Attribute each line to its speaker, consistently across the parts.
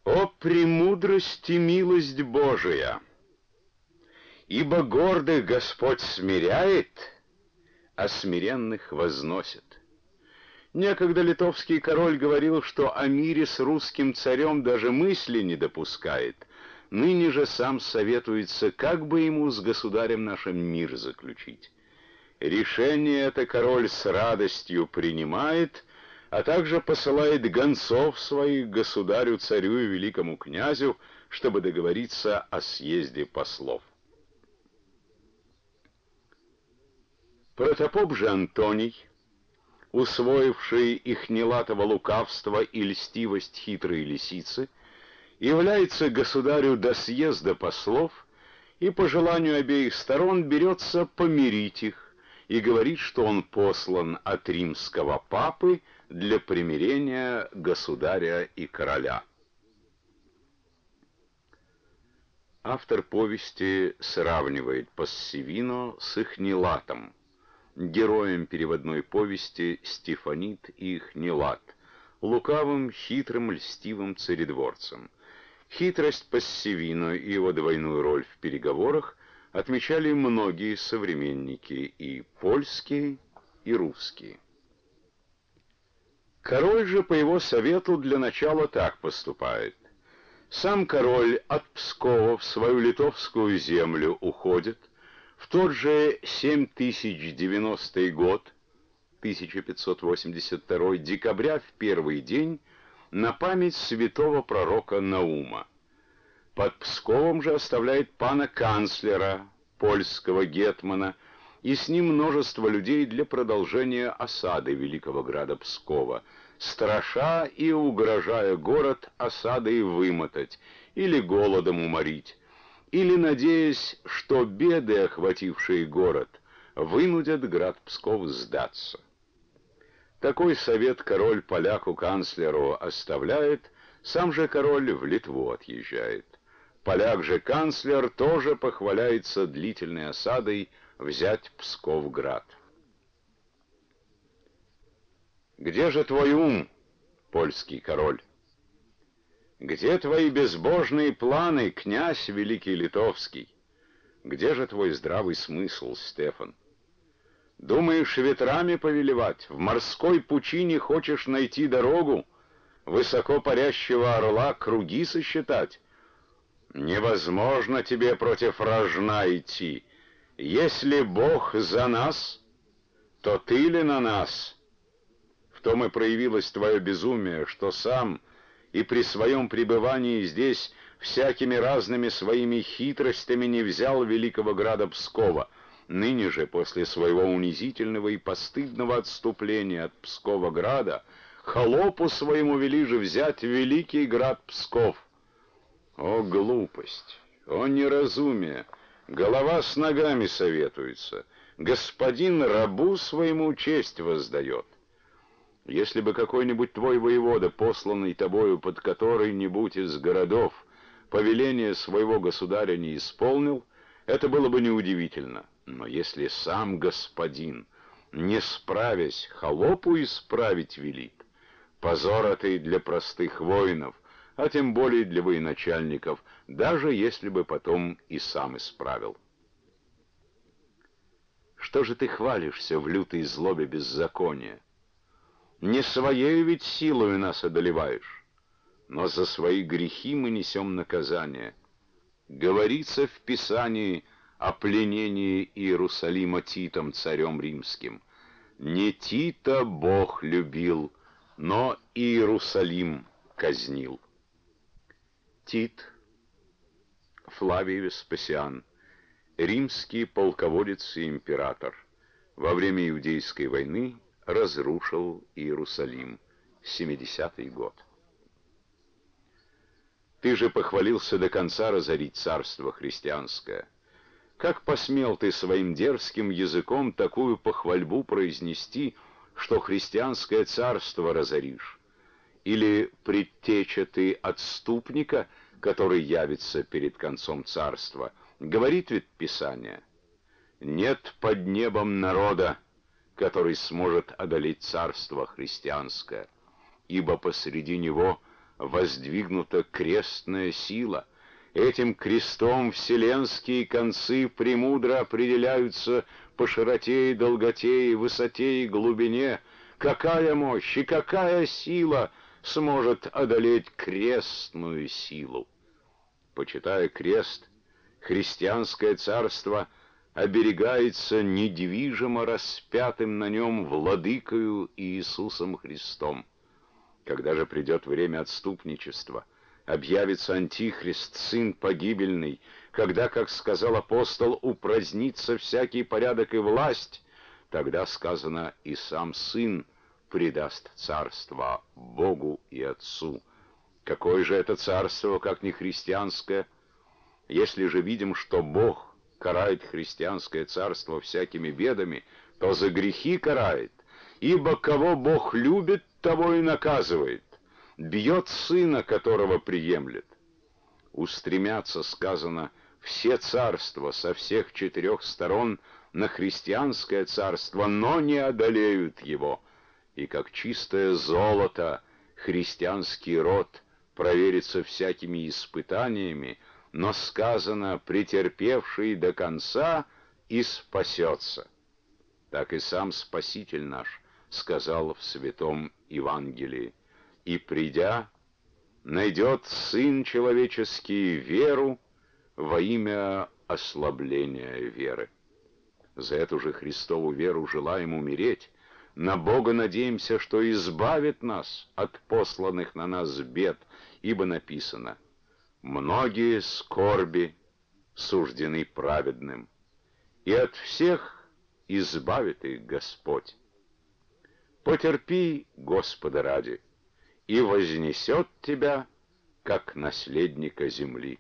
Speaker 1: О премудрость и милость Божия! Ибо гордых Господь смиряет, а смиренных возносит. Некогда литовский король говорил, что о мире с русским царем даже мысли не допускает. Ныне же сам советуется, как бы ему с государем нашим мир заключить. Решение это король с радостью принимает, а также посылает гонцов своих государю, царю и великому князю, чтобы договориться о съезде послов. Протопоп же Антоний, усвоивший ихнелатого лукавства и льстивость хитрой лисицы, является государю до съезда послов и по желанию обеих сторон берется помирить их и говорит, что он послан от римского папы для примирения государя и короля. Автор повести сравнивает Пассивино с Ихнелатом, героем переводной повести Стефанит и Ихнелат, лукавым, хитрым, льстивым царедворцем. Хитрость Пассивино и его двойную роль в переговорах отмечали многие современники, и польские, и русские. Король же по его совету для начала так поступает. Сам король от Пскова в свою литовскую землю уходит в тот же 7090 год, 1582 декабря, в первый день, на память святого пророка Наума. Под Псковом же оставляет пана канцлера, польского гетмана, и с ним множество людей для продолжения осады великого града Пскова, страша и угрожая город осадой вымотать или голодом уморить, или надеясь, что беды, охватившие город, вынудят град Псков сдаться. Такой совет король поляку-канцлеру оставляет, сам же король в Литву отъезжает. Поляк же канцлер тоже похваляется длительной осадой взять Псковград. «Где же твой ум, польский король? Где твои безбожные планы, князь великий литовский? Где же твой здравый смысл, Стефан? Думаешь ветрами повелевать, в морской пучине хочешь найти дорогу, высоко парящего орла круги сосчитать? Невозможно тебе против рожна идти. Если Бог за нас, то ты ли на нас? В том и проявилось твое безумие, что сам и при своем пребывании здесь всякими разными своими хитростями не взял великого града Пскова. Ныне же, после своего унизительного и постыдного отступления от Пскова-града, холопу своему вели же взять великий град Псков. О глупость! О неразумие! Голова с ногами советуется. Господин рабу своему честь воздает. Если бы какой-нибудь твой воевода, посланный тобою под который-нибудь из городов, повеление своего государя не исполнил, это было бы неудивительно. Но если сам господин, не справясь, холопу исправить велит, позор это и для простых воинов, а тем более для военачальников, даже если бы потом и сам исправил. Что же ты хвалишься в лютой злобе беззакония? Не своей ведь силою нас одолеваешь, но за свои грехи мы несем наказание. Говорится в Писании о пленении Иерусалима Титом, царем римским. Не Тита Бог любил, но Иерусалим казнил. Тит, Флавий Веспасиан, римский полководец и император, во время Иудейской войны разрушил Иерусалим, 70-й год. Ты же похвалился до конца разорить царство христианское. Как посмел ты своим дерзким языком такую похвальбу произнести, что христианское царство разоришь? Или предтеча ты отступника, который явится перед концом царства? Говорит ведь Писание: нет под небом народа, который сможет одолеть царство христианское, ибо посреди него воздвигнута крестная сила. Этим крестом вселенские концы премудро определяются по широте и долготе, и высоте и глубине. Какая мощь и какая сила сможет одолеть крестную силу? Почитая крест, христианское царство оберегается недвижимо распятым на нем владыкою Иисусом Христом. Когда же придет время отступничества, объявится Антихрист, сын погибельный, когда, как сказал апостол, упразднится всякий порядок и власть, тогда, сказано, и сам Сын предаст царство Богу и Отцу. Какое же это царство, как не христианское? Если же видим, что Бог карает христианское царство всякими бедами, то за грехи карает, ибо кого Бог любит, того и наказывает, бьет сына, которого приемлет. Устремятся, сказано, все царства со всех 4 сторон на христианское царство, но не одолеют его. И как чистое золото христианский род проверится всякими испытаниями, но сказано, претерпевший до конца и спасется. Так и сам Спаситель наш сказал в Святом Евангелии: «И придя, найдет Сын Человеческий веру во имя ослабления веры». За эту же Христову веру желаем умереть, на Бога надеемся, что избавит нас от посланных на нас бед, ибо написано: «Многие скорби суждены праведным, и от всех избавит их Господь». Потерпи, Господа ради, и вознесет тебя, как наследника земли.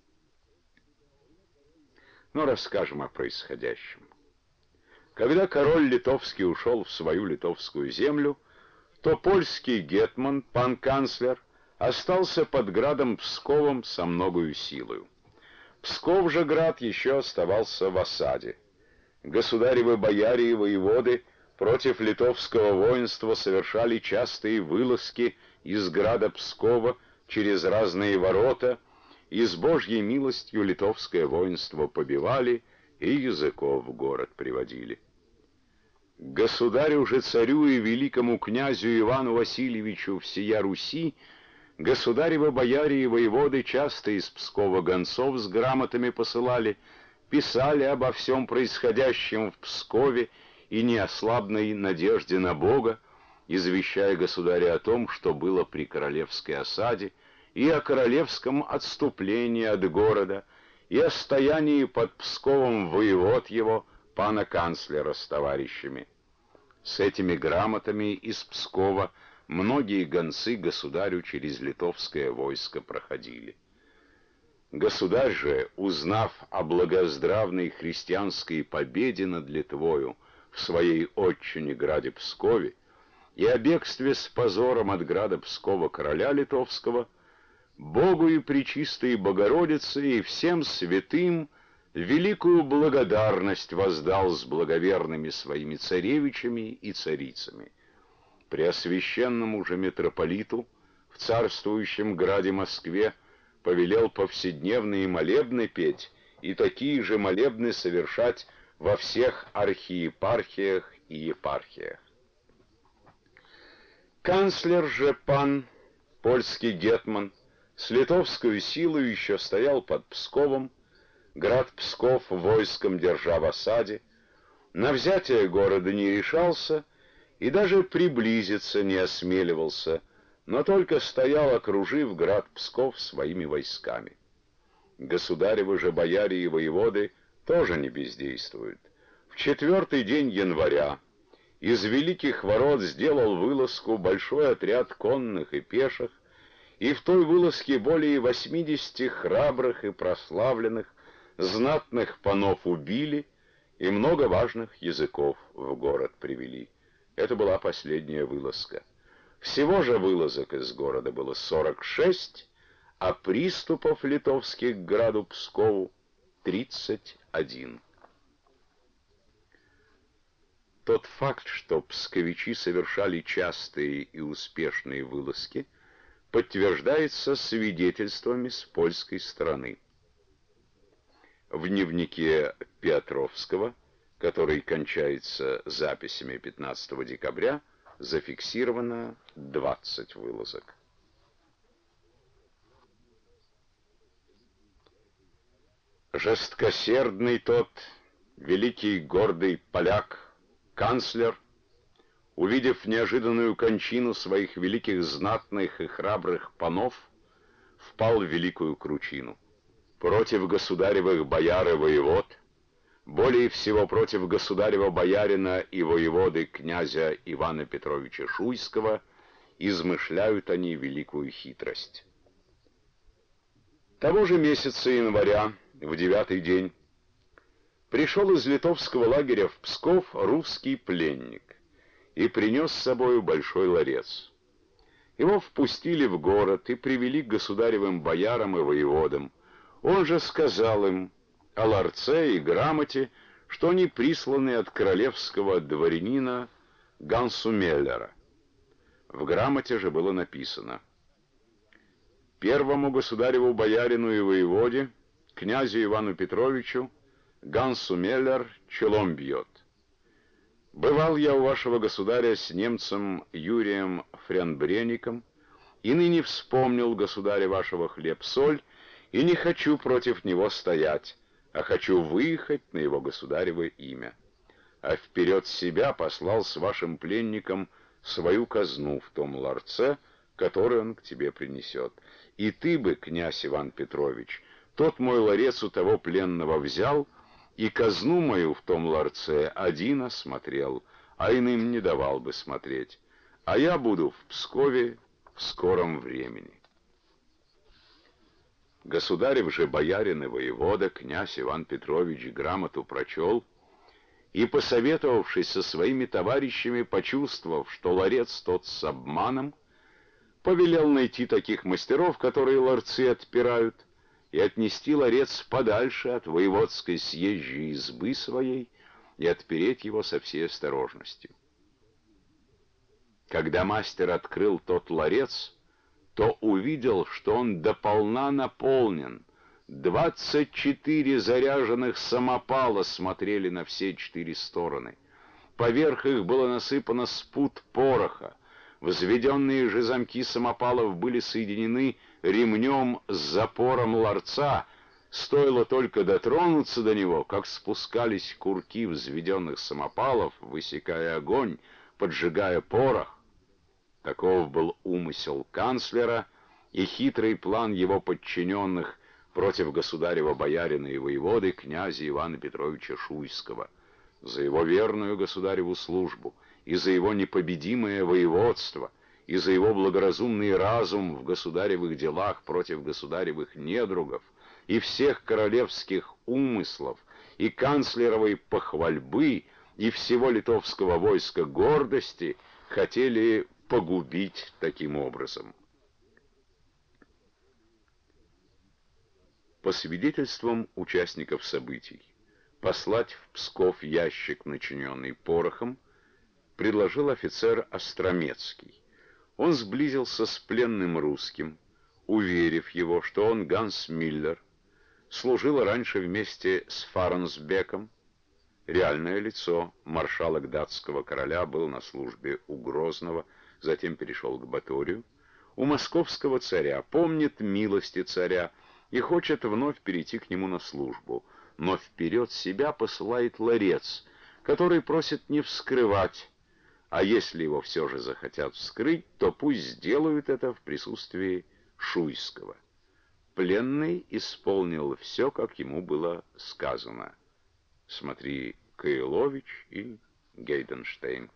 Speaker 1: Но расскажем о происходящем. Когда король литовский ушел в свою литовскую землю, то польский гетман, пан канцлер, остался под градом Псковом со многою силою. Псков же град еще оставался в осаде. Государевы бояре и воеводы против литовского воинства совершали частые вылазки из града Пскова через разные ворота, и с Божьей милостью литовское воинство побивали и языков в город приводили. Государю же царю и великому князю Ивану Васильевичу всея Руси государевы бояре и воеводы часто из Пскова гонцов с грамотами посылали, писали обо всем происходящем в Пскове и неослабной надежде на Бога, извещая государя о том, что было при королевской осаде, и о королевском отступлении от города, и о стоянии под Псковом воевод его, пана канцлера с товарищами. С этими грамотами из Пскова многие гонцы государю через литовское войско проходили. Государь же, узнав о благоздравной христианской победе над Литвою в своей отчине граде Пскове и о бегстве с позором от града Пскова короля литовского, Богу и Пречистой Богородице и всем святым великую благодарность воздал с благоверными своими царевичами и царицами. Преосвященному же митрополиту в царствующем граде Москве повелел повседневные молебны петь и такие же молебны совершать во всех архиепархиях и епархиях. Канцлер же пан, польский гетман, с литовской силой еще стоял под Псковом, град Псков войском держа в осаде, на взятие города не решался и даже приблизиться не осмеливался, но только стоял, окружив град Псков своими войсками. Государевы же бояре и воеводы тоже не бездействуют. В 4-й день января из великих ворот сделал вылазку большой отряд конных и пеших, и в той вылазке более 80 храбрых и прославленных знатных панов убили, и много важных языков в город привели. Это была последняя вылазка. Всего же вылазок из города было 46, а приступов литовских к граду Пскову 31. Тот факт, что псковичи совершали частые и успешные вылазки, подтверждается свидетельствами с польской стороны. В дневнике Петровского, который кончается записями 15 декабря, зафиксировано 20 вылазок. Жесткосердный тот, великий гордый поляк, канцлер, увидев неожиданную кончину своих великих знатных и храбрых панов, впал в великую кручину. Против государевых бояр и воевод, более всего против государева боярина и воеводы князя Ивана Петровича Шуйского, измышляют они великую хитрость. Того же месяца января, в 9-й день, пришел из литовского лагеря в Псков русский пленник и принес с собою большой ларец. Его впустили в город и привели к государевым боярам и воеводам. Он же сказал им о ларце и грамоте, что они присланы от королевского дворянина Гансу Меллера. В грамоте же было написано: первому государеву боярину и воеводе, князю Ивану Петровичу, Гансу Меллер челом бьет. Бывал я у вашего государя с немцем Юрием Фрянбреником, и ныне вспомнил государя вашего хлеб-соль, и не хочу против него стоять, а хочу выехать на его государево имя. А вперед себя послал с вашим пленником свою казну в том ларце, который он к тебе принесет. И ты бы, князь Иван Петрович, тот мой ларец у того пленного взял, и казну мою в том ларце один осмотрел, а иным не давал бы смотреть. А я буду в Пскове в скором времени. Государев же боярин и воевода, князь Иван Петрович, грамоту прочел, и, посоветовавшись со своими товарищами, почувствовав, что ларец тот с обманом, повелел найти таких мастеров, которые ларцы отпирают, и отнести ларец подальше от воеводской съезжей избы своей и отпереть его со всей осторожностью. Когда мастер открыл тот ларец, то увидел, что он дополна наполнен. 24 заряженных самопала смотрели на все 4 стороны. Поверх их было насыпано спут пороха. Взведенные же замки самопалов были соединены ремнем с запором ларца. Стоило только дотронуться до него, как спускались курки взведенных самопалов, высекая огонь, поджигая порох. Таков был умысел канцлера и хитрый план его подчиненных против государева боярина и воеводы князя Ивана Петровича Шуйского, за его верную государеву службу, и за его непобедимое воеводство, и за его благоразумный разум в государевых делах против государевых недругов, и всех королевских умыслов, и канцлеровой похвальбы, и всего литовского войска гордости хотели погубить таким образом. По свидетельствам участников событий, послать в Псков ящик, начиненный порохом, предложил офицер Остромецкий. Он сблизился с пленным русским, уверив его, что он Ганс Миллер, служил раньше вместе с Фарнсбеком. Реальное лицо маршалок датского короля был на службе у Грозного, затем перешел к Баторию. У московского царя помнит милости царя и хочет вновь перейти к нему на службу, но вперед себя посылает ларец, который просит не вскрывать, а если его все же захотят вскрыть, то пусть сделают это в присутствии Шуйского. Пленный исполнил все, как ему было сказано. Смотри Каилович и Гейденштейн.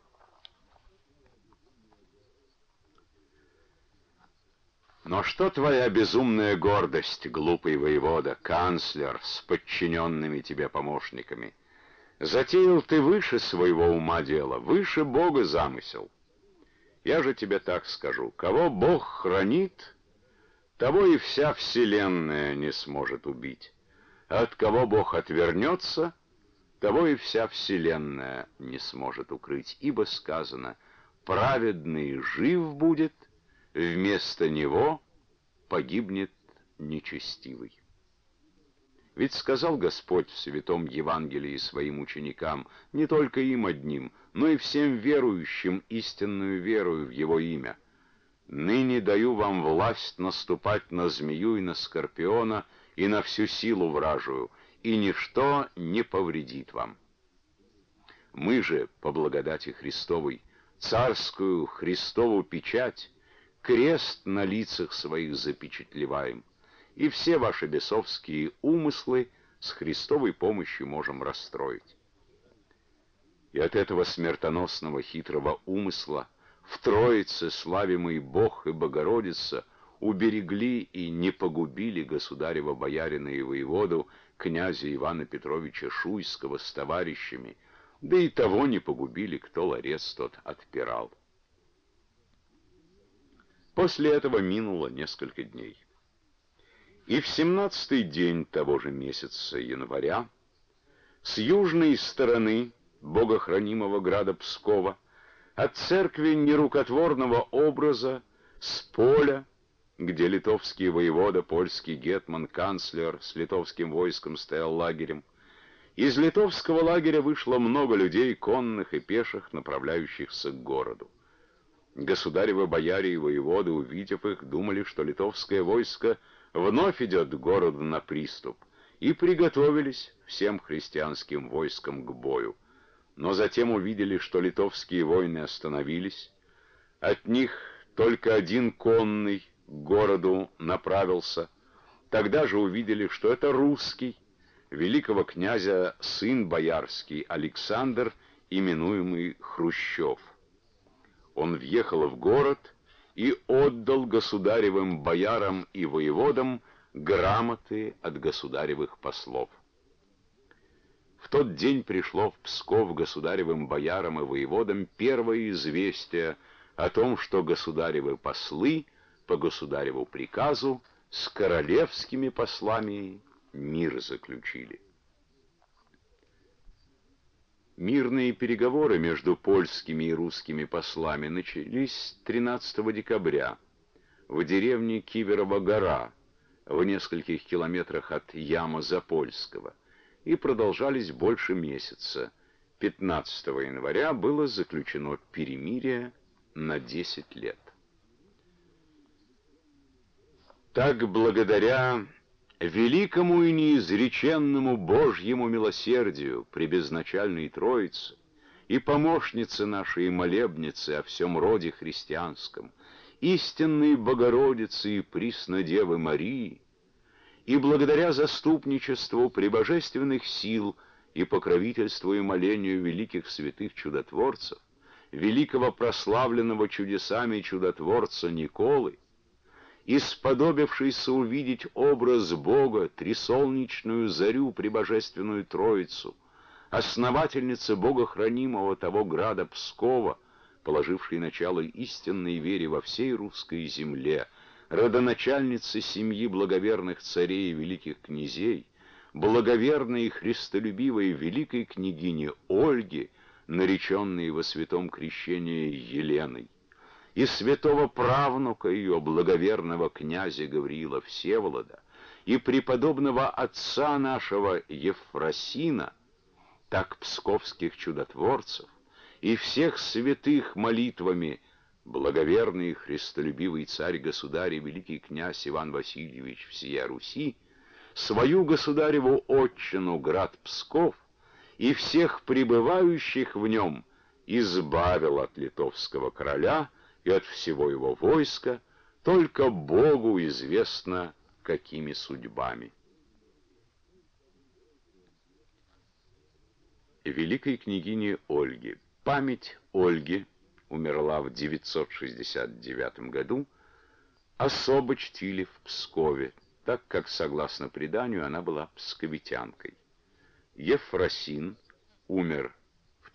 Speaker 1: Но что твоя безумная гордость, глупый воевода, канцлер с подчиненными тебе помощниками? Затеял ты выше своего ума дело, выше Бога замысел. Я же тебе так скажу: кого Бог хранит, того и вся вселенная не сможет убить. А от кого Бог отвернется, того и вся вселенная не сможет укрыть. Ибо сказано: праведный жив будет, вместо него погибнет нечестивый. Ведь сказал Господь в Святом Евангелии своим ученикам, не только им одним, но и всем верующим истинную верою в Его имя: «Ныне даю вам власть наступать на змею и на скорпиона и на всю силу вражию, и ничто не повредит вам». Мы же, по благодати Христовой, царскую Христову печать, крест на лицах своих запечатлеваем, и все ваши бесовские умыслы с Христовой помощью можем расстроить. И от этого смертоносного хитрого умысла в Троице славимый Бог и Богородица уберегли и не погубили государева боярина и воеводу князя Ивана Петровича Шуйского с товарищами, да и того не погубили, кто ларец тот отпирал. После этого минуло несколько дней. И в 17-й день того же месяца января с южной стороны богохранимого града Пскова, от церкви нерукотворного образа, с поля, где литовский воевода, польский гетман, канцлер с литовским войском стоял лагерем, из литовского лагеря вышло много людей, конных и пеших, направляющихся к городу. Государевы бояре и воеводы, увидев их, думали, что литовское войско вновь идет к городу на приступ, и приготовились всем христианским войскам к бою. Но затем увидели, что литовские воины остановились, от них только один конный к городу направился. Тогда же увидели, что это русский, великого князя сын боярский Александр, именуемый Хрущев. Он въехал в город и отдал государевым боярам и воеводам грамоты от государевых послов. В тот день пришло в Псков государевым боярам и воеводам первое известие о том, что государевы послы по государеву приказу с королевскими послами мир заключили. Мирные переговоры между польскими и русскими послами начались 13 декабря в деревне Киверова гора, в нескольких километрах от Яма-Запольского, и продолжались больше месяца. 15 января было заключено перемирие на 10 лет. Так, благодаря великому и неизреченному Божьему милосердию пребезначальной Троицы и помощнице нашей и молебнице о всем роде христианском, истинной Богородицы и Преснодевы Марии, и благодаря заступничеству пребожественных сил и покровительству и молению великих святых чудотворцев, великого прославленного чудесами чудотворца Николы, и сподобившийся увидеть образ Бога, трисолнечную зарю пребожественную Троицу, основательницы богохранимого того града Пскова, положившей начало истинной вере во всей русской земле, родоначальницы семьи благоверных царей и великих князей, благоверной и христолюбивой великой княгини Ольги, нареченной во святом крещении Еленой, и святого правнука ее, благоверного князя Гавриила Всеволода, и преподобного отца нашего Ефросина, так псковских чудотворцев, и всех святых молитвами благоверный христолюбивый царь-государь и великий князь Иван Васильевич всея Руси, свою государеву отчину град Псков и всех пребывающих в нем избавил от литовского короля и от всего его войска, только Богу известно, какими судьбами. Великой княгине Ольги. Память Ольги умерла в 969 году, особо чтили в Пскове, так как, согласно преданию, она была псковитянкой. Ефросин умер в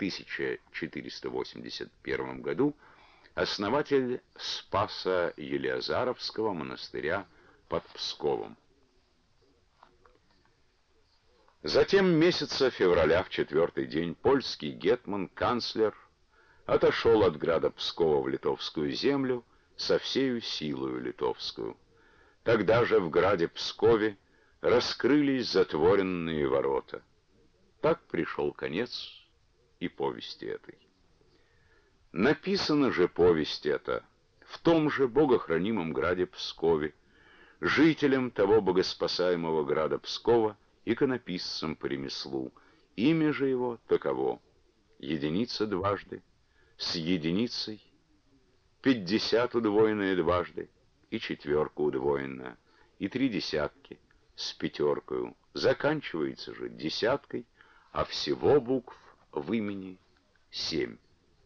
Speaker 1: 1481 году, основатель Спаса Елеазаровского монастыря под Псковом. Затем месяца февраля в 4-й день польский гетман, канцлер, отошел от града Пскова в литовскую землю со всею силою литовскую. Тогда же в граде Пскове раскрылись затворенные ворота. Так пришел конец и повести этой. Написана же повесть эта в том же богохранимом граде Пскове, жителям того богоспасаемого града Пскова, иконописцам по ремеслу. Имя же его таково: единица дважды, с единицей, 50 удвоенное дважды, и четверка удвоенная, и 3 десятки с пятеркою. Заканчивается же десяткой, а всего букв в имени 7.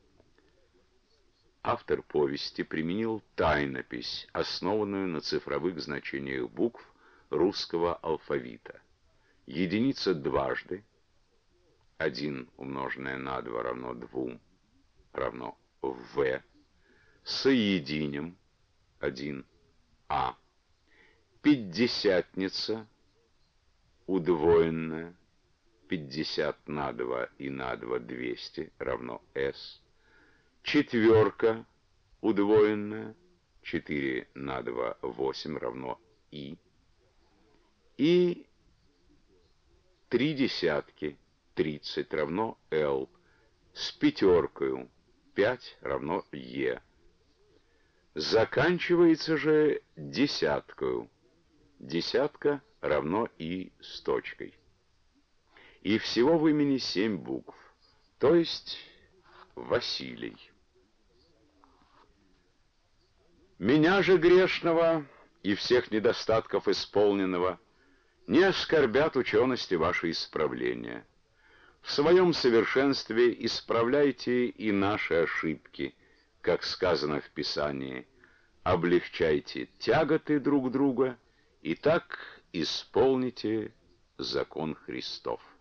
Speaker 1: Автор повести применил тайнопись, основанную на цифровых значениях букв русского алфавита. Единица дважды, 1 умноженное на 2 равно 2, равно В, соединим 1А, пятидесятница, удвоенная, 50 на 2 и на 2 200 равно С, четверка удвоенная, 4 на 2 8 равно И 3 десятки, 30 равно Л, с пятеркою 5 равно Е. Заканчивается же десяткою. Десятка равно И с точкой. И всего в имени 7 букв, то есть Василий. Меня же грешного и всех недостатков исполненного не оскорбят учености ваши исправления. В своем совершенстве исправляйте и наши ошибки, как сказано в Писании, облегчайте тяготы друг друга, и так исполните закон Христов.